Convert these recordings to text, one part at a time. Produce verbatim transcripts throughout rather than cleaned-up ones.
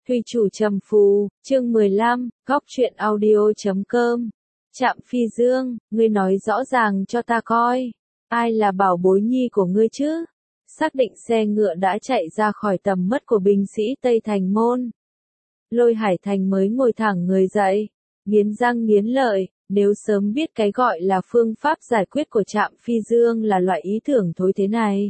Thùy chủ trầm phù, chương mười lăm, góc truyện audio chấm com. Trạm Phi Dương, ngươi nói rõ ràng cho ta coi, ai là bảo bối nhi của ngươi chứ? Xác định xe ngựa đã chạy ra khỏi tầm mắt của binh sĩ Tây Thành Môn. Lôi Hải Thành mới ngồi thẳng người dậy, nghiến răng nghiến lợi, nếu sớm biết cái gọi là phương pháp giải quyết của Trạm Phi Dương là loại ý tưởng thối thế này.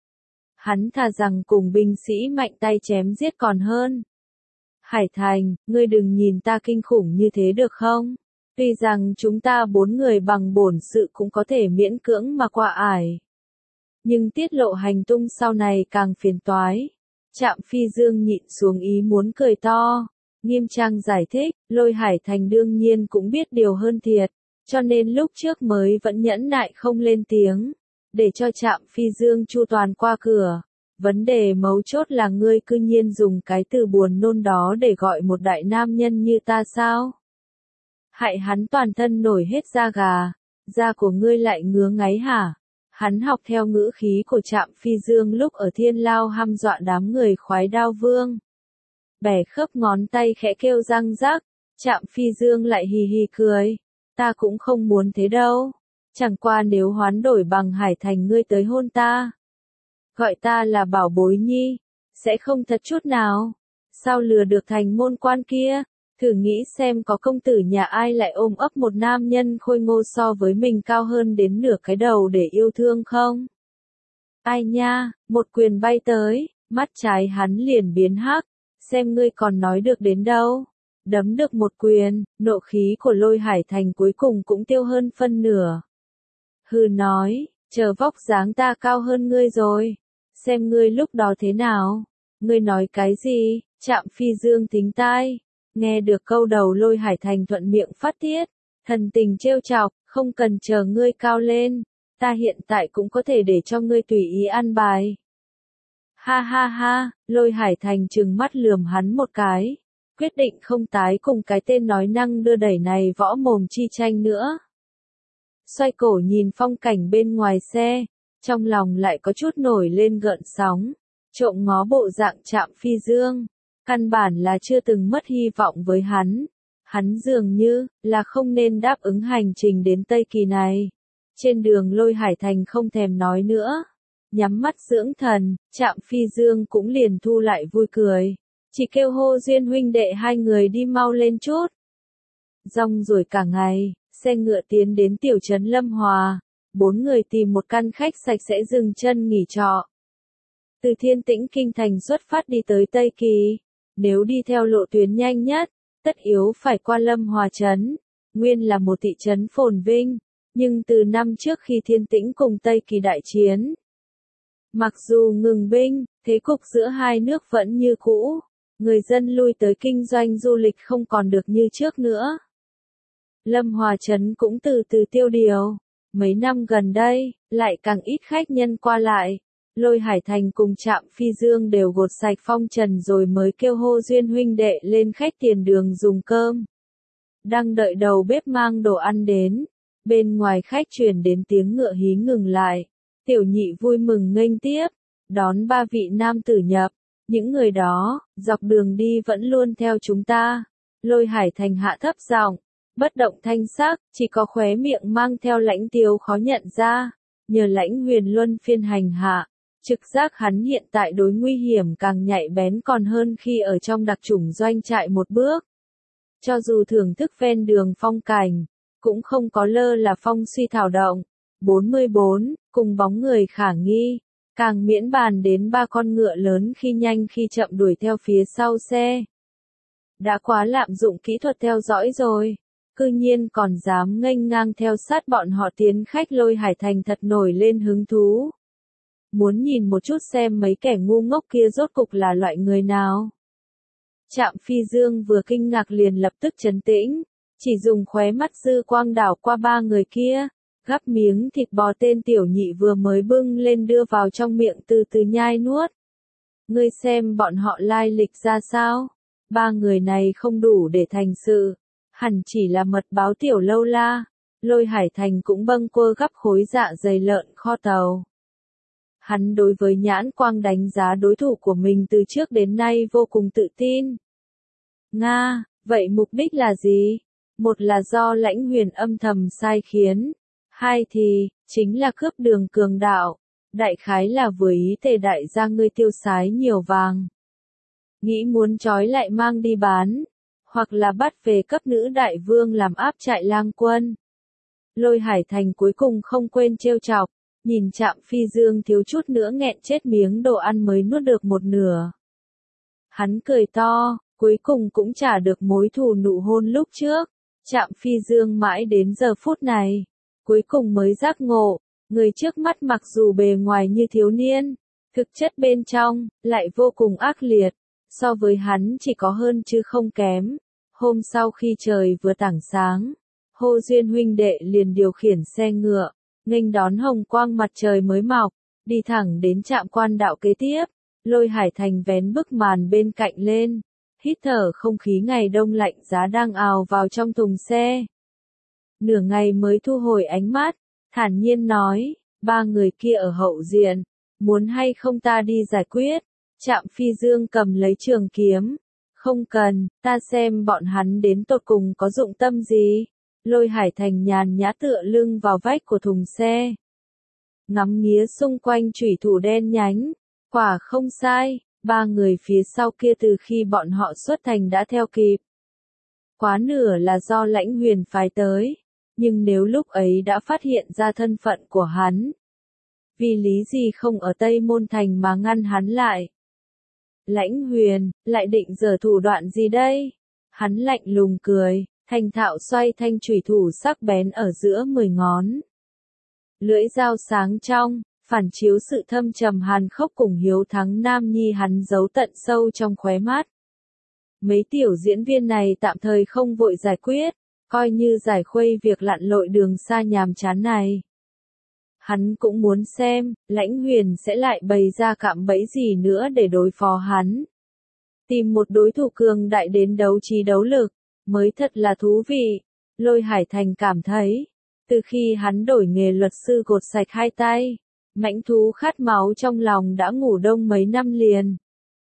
Hắn thà rằng cùng binh sĩ mạnh tay chém giết còn hơn. Hải Thành, ngươi đừng nhìn ta kinh khủng như thế được không? Tuy rằng chúng ta bốn người bằng bổn sự cũng có thể miễn cưỡng mà qua ải. Nhưng tiết lộ hành tung sau này càng phiền toái. Trạm Phi Dương nhịn xuống ý muốn cười to. Nghiêm trang giải thích, Lôi Hải Thành đương nhiên cũng biết điều hơn thiệt. Cho nên lúc trước mới vẫn nhẫn nại không lên tiếng. Để cho Trạm Phi Dương chu toàn qua cửa. Vấn đề mấu chốt là ngươi cư nhiên dùng cái từ buồn nôn đó để gọi một đại nam nhân như ta sao? Hại hắn toàn thân nổi hết da gà, da của ngươi lại ngứa ngáy hả? Hắn học theo ngữ khí của Trạm Phi Dương lúc ở Thiên Lao hăm dọa đám người khoái đao vương. Bẻ khớp ngón tay khẽ kêu răng rắc, Trạm Phi Dương lại hì hì cười. Ta cũng không muốn thế đâu. Chẳng qua nếu hoán đổi bằng Hải Thành ngươi tới hôn ta. Gọi ta là bảo bối nhi, sẽ không thật chút nào. Sao lừa được thành môn quan kia? Thử nghĩ xem có công tử nhà ai lại ôm ấp một nam nhân khôi ngô so với mình cao hơn đến nửa cái đầu để yêu thương không? Ai nha, một quyền bay tới, mắt trái hắn liền biến hắc, xem ngươi còn nói được đến đâu. Đấm được một quyền, nộ khí của Lôi Hải Thành cuối cùng cũng tiêu hơn phân nửa. Hừ nói, chờ vóc dáng ta cao hơn ngươi rồi. Xem ngươi lúc đó thế nào? Ngươi nói cái gì? Trạm Phi Dương thính tai. Nghe được câu đầu Lôi Hải Thành thuận miệng phát tiết. Thần tình trêu chọc, không cần chờ ngươi cao lên. Ta hiện tại cũng có thể để cho ngươi tùy ý ăn bài. Ha ha ha, Lôi Hải Thành trừng mắt lườm hắn một cái. Quyết định không tái cùng cái tên nói năng đưa đẩy này võ mồm chi tranh nữa. Xoay cổ nhìn phong cảnh bên ngoài xe. Trong lòng lại có chút nổi lên gợn sóng, trộm ngó bộ dạng Trạm Phi Dương, căn bản là chưa từng mất hy vọng với hắn. Hắn dường như là không nên đáp ứng hành trình đến Tây Kỳ này. Trên đường Lôi Hải Thành không thèm nói nữa, nhắm mắt dưỡng thần, Trạm Phi Dương cũng liền thu lại vui cười, chỉ kêu hô Duyên huynh đệ hai người đi mau lên chút. Rong ruổi cả ngày, xe ngựa tiến đến tiểu trấn Lâm Hòa. Bốn người tìm một căn khách sạch sẽ dừng chân nghỉ trọ. Từ Thiên Tĩnh Kinh Thành xuất phát đi tới Tây Kỳ. Nếu đi theo lộ tuyến nhanh nhất, tất yếu phải qua Lâm Hòa Trấn. Nguyên là một thị trấn phồn vinh, nhưng từ năm trước khi Thiên Tĩnh cùng Tây Kỳ đại chiến. Mặc dù ngừng binh, thế cục giữa hai nước vẫn như cũ. Người dân lui tới kinh doanh du lịch không còn được như trước nữa. Lâm Hòa Trấn cũng từ từ tiêu điều. Mấy năm gần đây, lại càng ít khách nhân qua lại. Lôi Hải Thành cùng Trạm Phi Dương đều gột sạch phong trần rồi mới kêu hô Duyên huynh đệ lên khách tiền đường dùng cơm. Đang đợi đầu bếp mang đồ ăn đến. Bên ngoài khách truyền đến tiếng ngựa hí ngừng lại. Tiểu nhị vui mừng nghênh tiếp. Đón ba vị nam tử nhập. Những người đó, dọc đường đi vẫn luôn theo chúng ta. Lôi Hải Thành hạ thấp giọng. Bất động thanh sắc, chỉ có khóe miệng mang theo lãnh tiếu khó nhận ra. Nhờ lãnh huyền luân phiên hành hạ, trực giác hắn hiện tại đối nguy hiểm càng nhạy bén còn hơn khi ở trong đặc chủng doanh trại một bước. Cho dù thưởng thức ven đường phong cảnh, cũng không có lơ là phong suy thảo động. bốn mươi bốn, cùng bóng người khả nghi, càng miễn bàn đến ba con ngựa lớn khi nhanh khi chậm đuổi theo phía sau xe. Đã quá lạm dụng kỹ thuật theo dõi rồi. Cư nhiên còn dám nghênh ngang theo sát bọn họ tiến khách. Lôi Hải Thành thật nổi lên hứng thú. Muốn nhìn một chút xem mấy kẻ ngu ngốc kia rốt cục là loại người nào. Trạm Phi Dương vừa kinh ngạc liền lập tức trấn tĩnh, chỉ dùng khóe mắt dư quang đảo qua ba người kia, gắp miếng thịt bò tên tiểu nhị vừa mới bưng lên đưa vào trong miệng từ từ nhai nuốt. Ngươi xem bọn họ lai lịch ra sao? Ba người này không đủ để thành sự. Hẳn chỉ là mật báo tiểu lâu la. Lôi Hải Thành cũng bâng quơ gắp khối dạ dày lợn kho tàu. Hắn đối với nhãn quang đánh giá đối thủ của mình từ trước đến nay vô cùng tự tin. Nga, vậy mục đích là gì? Một là do Lãnh Huyền âm thầm sai khiến. Hai thì, chính là cướp Đường Cường đạo. Đại khái là vừa ý Tề đại gia ngươi tiêu xái nhiều vàng. Nghĩ muốn trói lại mang đi bán. Hoặc là bắt về cấp nữ đại vương làm áp trại lang quân. Lôi Hải Thành cuối cùng không quên trêu chọc. Nhìn Trạm Phi Dương thiếu chút nữa nghẹn chết miếng đồ ăn mới nuốt được một nửa. Hắn cười to, cuối cùng cũng trả được mối thù nụ hôn lúc trước. Trạm Phi Dương mãi đến giờ phút này, cuối cùng mới giác ngộ, người trước mắt mặc dù bề ngoài như thiếu niên, thực chất bên trong, lại vô cùng ác liệt, so với hắn chỉ có hơn chứ không kém. Hôm sau khi trời vừa tảng sáng, Hồ Duyên huynh đệ liền điều khiển xe ngựa, nghênh đón hồng quang mặt trời mới mọc, đi thẳng đến trạm quan đạo kế tiếp. Lôi Hải Thành vén bức màn bên cạnh lên, hít thở không khí ngày đông lạnh giá đang ào vào trong thùng xe. Nửa ngày mới thu hồi ánh mắt, thản nhiên nói, ba người kia ở hậu diện, muốn hay không ta đi giải quyết. Trạm Phi Dương cầm lấy trường kiếm, không cần, ta xem bọn hắn đến tột cùng có dụng tâm gì. Lôi Hải Thành nhàn nhã tựa lưng vào vách của thùng xe, ngắm nghía xung quanh chủy thủ đen nhánh. Quả không sai, ba người phía sau kia từ khi bọn họ xuất thành đã theo kịp. Quá nửa là do Lãnh Huyền phái tới, nhưng nếu lúc ấy đã phát hiện ra thân phận của hắn, vì lý gì không ở Tây Môn Thành mà ngăn hắn lại? Lãnh Huyền, lại định giở thủ đoạn gì đây? Hắn lạnh lùng cười, thành thạo xoay thanh chủy thủ sắc bén ở giữa mười ngón. Lưỡi dao sáng trong, phản chiếu sự thâm trầm hàn khốc cùng hiếu thắng nam nhi hắn giấu tận sâu trong khóe mắt. Mấy tiểu diễn viên này tạm thời không vội giải quyết, coi như giải khuây việc lặn lội đường xa nhàm chán này. Hắn cũng muốn xem, Lãnh Huyền sẽ lại bày ra cạm bẫy gì nữa để đối phó hắn. Tìm một đối thủ cường đại đến đấu trí đấu lực, mới thật là thú vị. Lôi Hải Thành cảm thấy, từ khi hắn đổi nghề luật sư gột sạch hai tay, mãnh thú khát máu trong lòng đã ngủ đông mấy năm liền.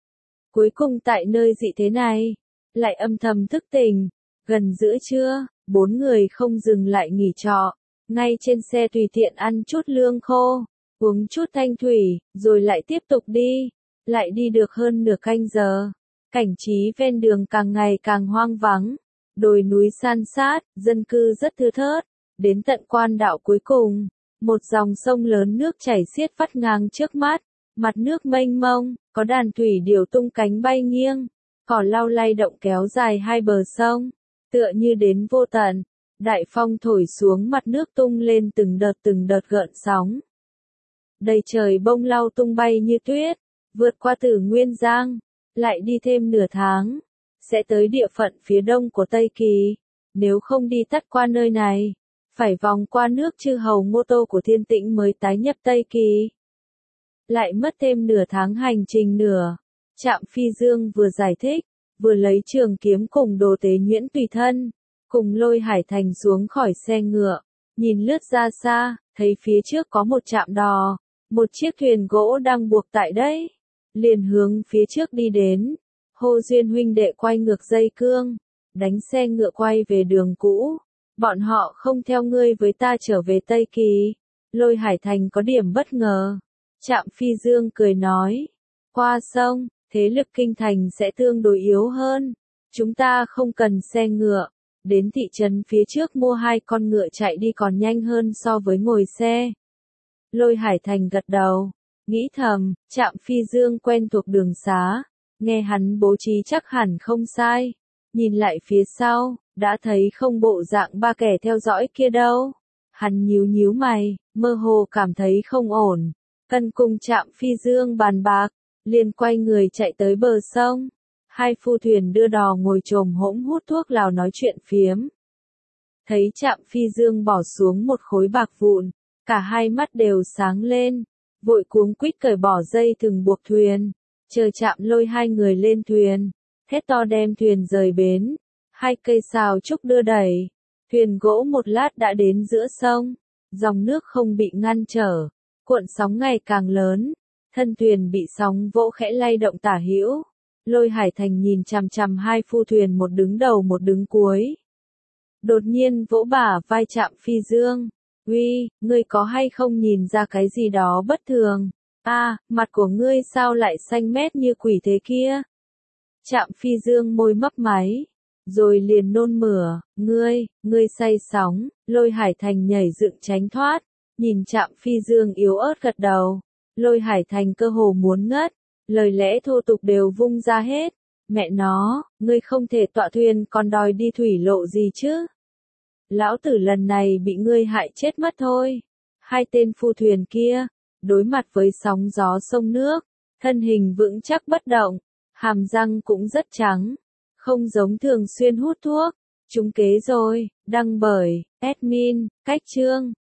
Cuối cùng tại nơi dị thế này, lại âm thầm thức tỉnh. Gần giữa trưa, bốn người không dừng lại nghỉ trọ, ngay trên xe tùy tiện ăn chút lương khô, uống chút thanh thủy, rồi lại tiếp tục đi. Lại đi được hơn nửa canh giờ, cảnh trí ven đường càng ngày càng hoang vắng, đồi núi san sát, dân cư rất thưa thớt. Đến tận quan đạo cuối cùng, một dòng sông lớn nước chảy xiết vắt ngang trước mắt, mặt nước mênh mông, có đàn thủy điểu tung cánh bay nghiêng, cỏ lau lay động kéo dài hai bờ sông, tựa như đến vô tận. Đại phong thổi xuống mặt nước tung lên từng đợt từng đợt gợn sóng. Đầy trời bông lau tung bay như tuyết, vượt qua Tử Nguyên Giang, lại đi thêm nửa tháng, sẽ tới địa phận phía đông của Tây Kỳ. Nếu không đi tắt qua nơi này, phải vòng qua nước Chư Hầu Ngô Tô của Thiên Tĩnh mới tái nhập Tây Kỳ. Lại mất thêm nửa tháng hành trình nữa. Trạm Phi Dương vừa giải thích, vừa lấy trường kiếm cùng Đồ Tế Nhuyễn tùy thân, cùng Lôi Hải Thành xuống khỏi xe ngựa, nhìn lướt ra xa, thấy phía trước có một trạm đò, một chiếc thuyền gỗ đang buộc tại đấy, liền hướng phía trước đi đến. Hồ Duyên huynh đệ quay ngược dây cương, đánh xe ngựa quay về đường cũ. Bọn họ không theo ngươi với ta trở về Tây Kỳ. Lôi Hải Thành có điểm bất ngờ. Trạm Phi Dương cười nói, qua sông, thế lực kinh thành sẽ tương đối yếu hơn. Chúng ta không cần xe ngựa, đến thị trấn phía trước mua hai con ngựa chạy đi còn nhanh hơn so với ngồi xe. Lôi Hải Thành gật đầu, nghĩ thầm, Trạm Phi Dương quen thuộc đường xá, nghe hắn bố trí chắc hẳn không sai. Nhìn lại phía sau, đã thấy không bộ dạng ba kẻ theo dõi kia đâu. Hắn nhíu nhíu mày, mơ hồ cảm thấy không ổn. Cần cùng Trạm Phi Dương bàn bạc, liền quay người chạy tới bờ sông. Hai phu thuyền đưa đò ngồi chồm hỗn hút thuốc lào nói chuyện phiếm. Thấy Trạm Phi Dương bỏ xuống một khối bạc vụn, cả hai mắt đều sáng lên, vội cuống quýt cởi bỏ dây thừng buộc thuyền, chờ Trạm lôi hai người lên thuyền, thét to đem thuyền rời bến. Hai cây sào trúc đưa đẩy, thuyền gỗ một lát đã đến giữa sông, dòng nước không bị ngăn trở, cuộn sóng ngày càng lớn, thân thuyền bị sóng vỗ khẽ lay động tả hữu. Lôi Hải Thành nhìn chằm chằm hai phu thuyền một đứng đầu một đứng cuối. Đột nhiên vỗ bả vai Trạm Phi Dương. Uy, ngươi có hay không nhìn ra cái gì đó bất thường? A, à, mặt của ngươi sao lại xanh mét như quỷ thế kia? Trạm Phi Dương môi mấp máy, rồi liền nôn mửa, ngươi, ngươi say sóng. Lôi Hải Thành nhảy dựng tránh thoát, nhìn Trạm Phi Dương yếu ớt gật đầu. Lôi Hải Thành cơ hồ muốn ngất, lời lẽ thô tục đều vung ra hết. Mẹ nó, ngươi không thể tọa thuyền còn đòi đi thủy lộ gì chứ? Lão tử lần này bị ngươi hại chết mất thôi. Hai tên phu thuyền kia, đối mặt với sóng gió sông nước, thân hình vững chắc bất động, hàm răng cũng rất trắng, không giống thường xuyên hút thuốc. Trúng kế rồi, đăng bởi admin, cách chương.